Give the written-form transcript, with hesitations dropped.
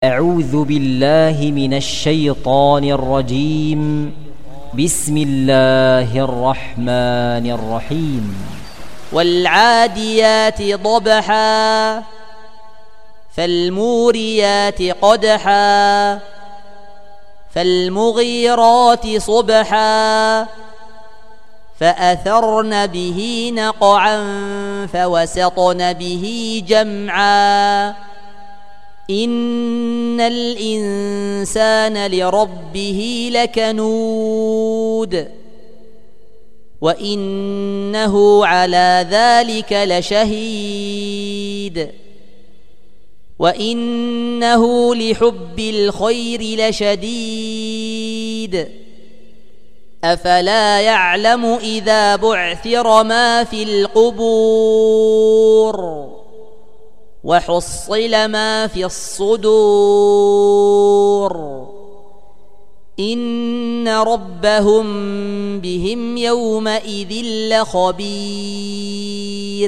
أعوذ بالله من الشيطان الرجيم. بسم الله الرحمن الرحيم. والعاديات ضبحا فالموريات قدحا فالمغيرات صبحا فأثرن به نقعا فوسطن به جمعا إن الإنسان لربه لكنود وإنه على ذلك لشهيد وإنه لحب الخير لشديد أفلا يعلم إذا بعثر ما في القبور وحصل ما في الصدور إن ربهم بهم يومئذ لخبير.